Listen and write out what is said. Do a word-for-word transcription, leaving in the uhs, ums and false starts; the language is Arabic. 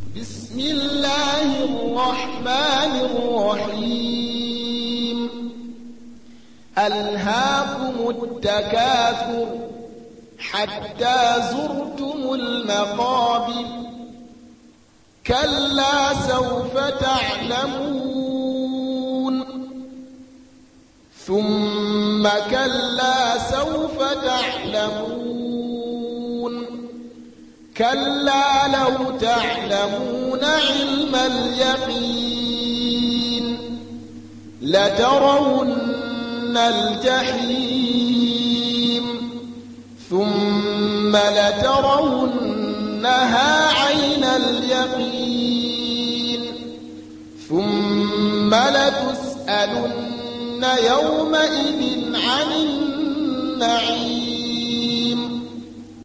بسم الله الرحمن الرحيم ألهاكم التكاثر حتى زرتم المقابر كلا سوف تعلمون ثم كلا سوف تعلمون كلا لو تعلمون علم اليقين لترون الجحيم ثم لترونها عين اليقين ثم لتسألن يومئذ عن النعيم